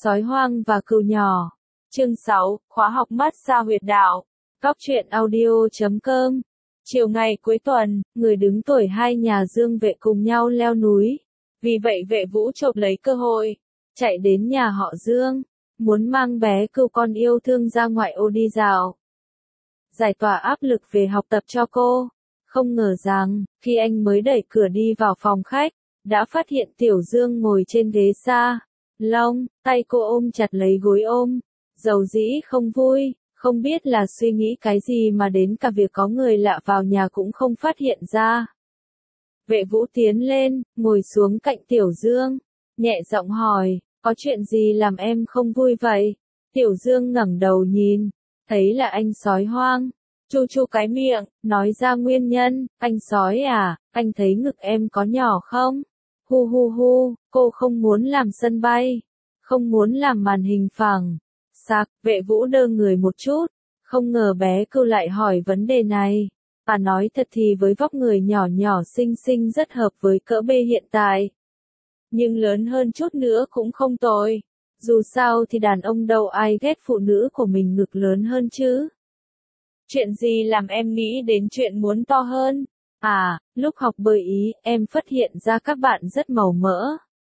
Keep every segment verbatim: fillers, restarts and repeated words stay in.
Sói hoang và cừu nhỏ. Chương sáu, khóa học massage huyệt đạo. Góc truyện audio chấm com. Chiều ngày cuối tuần, người đứng tuổi hai nhà Dương Vệ cùng nhau leo núi. Vì vậy Vệ Vũ chộp lấy cơ hội, chạy đến nhà họ Dương, muốn mang bé cừu con yêu thương ra ngoại ô đi dạo. Giải tỏa áp lực về học tập cho cô. Không ngờ rằng, khi anh mới đẩy cửa đi vào phòng khách, đã phát hiện Tiểu Dương ngồi trên ghế sa lông, tay cô ôm chặt lấy gối ôm, dầu dĩ không vui, không biết là suy nghĩ cái gì mà đến cả việc có người lạ vào nhà cũng không phát hiện ra. Vệ Vũ tiến lên, ngồi xuống cạnh Tiểu Dương, nhẹ giọng hỏi, có chuyện gì làm em không vui vậy? Tiểu Dương ngẩng đầu nhìn, thấy là anh Sói hoang, chu chu cái miệng, nói ra nguyên nhân, anh Sói à, anh thấy ngực em có nhỏ không? Hu hu hu, cô không muốn làm sân bay, không muốn làm màn hình phẳng. Sạc, Vệ Vũ đơ người một chút, không ngờ bé cừu lại hỏi vấn đề này. À nói thật thì với vóc người nhỏ nhỏ xinh xinh rất hợp với cỡ B hiện tại. Nhưng lớn hơn chút nữa cũng không tồi. Dù sao thì đàn ông đâu ai ghét phụ nữ của mình ngực lớn hơn chứ. Chuyện gì làm em nghĩ đến chuyện muốn to hơn? À, lúc học bơi Ý, em phát hiện ra các bạn rất màu mỡ.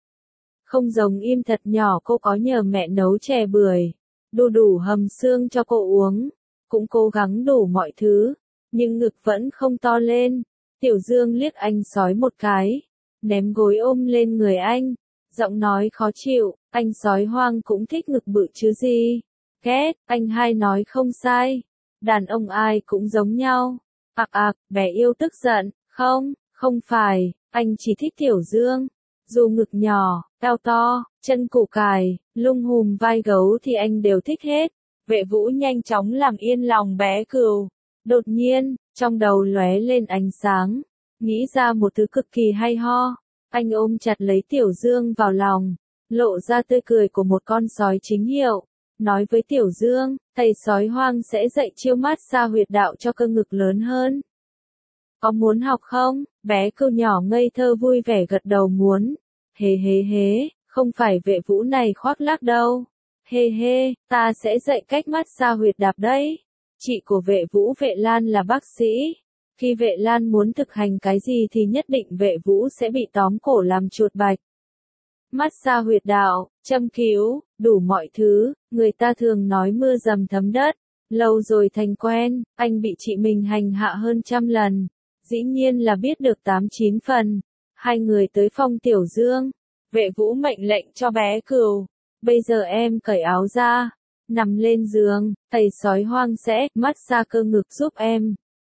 Không giống im thật nhỏ cô có nhờ mẹ nấu chè bưởi, đu đủ hầm xương cho cô uống, cũng cố gắng đủ mọi thứ, nhưng ngực vẫn không to lên. Tiểu Dương liếc anh Sói một cái, ném gối ôm lên người anh, giọng nói khó chịu, anh Sói hoang cũng thích ngực bự chứ gì. Ghét, anh hai nói không sai, đàn ông ai cũng giống nhau. Ạc ạc, bé yêu tức giận, không, không phải, anh chỉ thích Tiểu Dương. Dù ngực nhỏ, eo to, chân củ cải, lung hùm vai gấu thì anh đều thích hết. Vệ Vũ nhanh chóng làm yên lòng bé cừu. Đột nhiên, trong đầu lóe lên ánh sáng, nghĩ ra một thứ cực kỳ hay ho. Anh ôm chặt lấy Tiểu Dương vào lòng, lộ ra tươi cười của một con sói chính hiệu. Nói với Tiểu Dương, thầy Sói hoang sẽ dạy chiêu massage huyệt đạo cho cơ ngực lớn hơn. Có muốn học không? Bé cừu nhỏ ngây thơ vui vẻ gật đầu muốn. Hế hế hế, không phải Vệ Vũ này khoác lác đâu. Hê hê, ta sẽ dạy cách massage huyệt đạo đấy. Chị của Vệ Vũ Vệ Lan là bác sĩ. Khi Vệ Lan muốn thực hành cái gì thì nhất định Vệ Vũ sẽ bị tóm cổ làm chuột bạch. Massage huyệt đạo, châm cứu, đủ mọi thứ, người ta thường nói mưa dầm thấm đất. Lâu rồi thành quen, anh bị chị mình hành hạ hơn trăm lần. Dĩ nhiên là biết được tám chín phần. Hai người tới phòng Tiểu Dương. Vệ Vũ mệnh lệnh cho bé cừu. Bây giờ em cởi áo ra, nằm lên giường, thầy Sói hoang sẽ massage cơ ngực giúp em.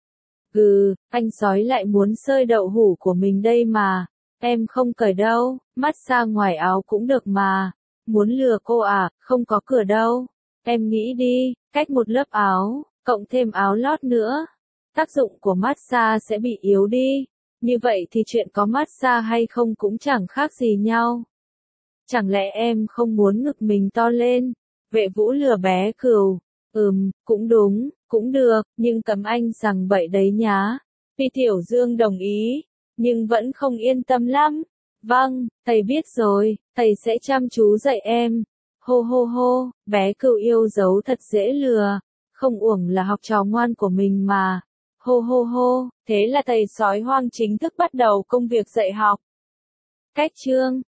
Gừ, anh Sói lại muốn sơi đậu hũ của mình đây mà. Em không cởi đâu, massage ngoài áo cũng được mà. Muốn lừa cô à, không có cửa đâu. Em nghĩ đi, cách một lớp áo, cộng thêm áo lót nữa. Tác dụng của massage sẽ bị yếu đi. Như vậy thì chuyện có massage hay không cũng chẳng khác gì nhau. Chẳng lẽ em không muốn ngực mình to lên? Vệ Vũ lừa bé cừu. Ừm, cũng đúng, cũng được, nhưng cấm anh rằng bậy đấy nhá. Vì Tiểu Dương đồng ý, nhưng vẫn không yên tâm lắm. Vâng, thầy biết rồi, thầy sẽ chăm chú dạy em. Hô hô hô, bé cừu yêu dấu thật dễ lừa. Không uổng là học trò ngoan của mình mà. Hô hô hô, thế là thầy Sói hoang chính thức bắt đầu công việc dạy học. Cách chương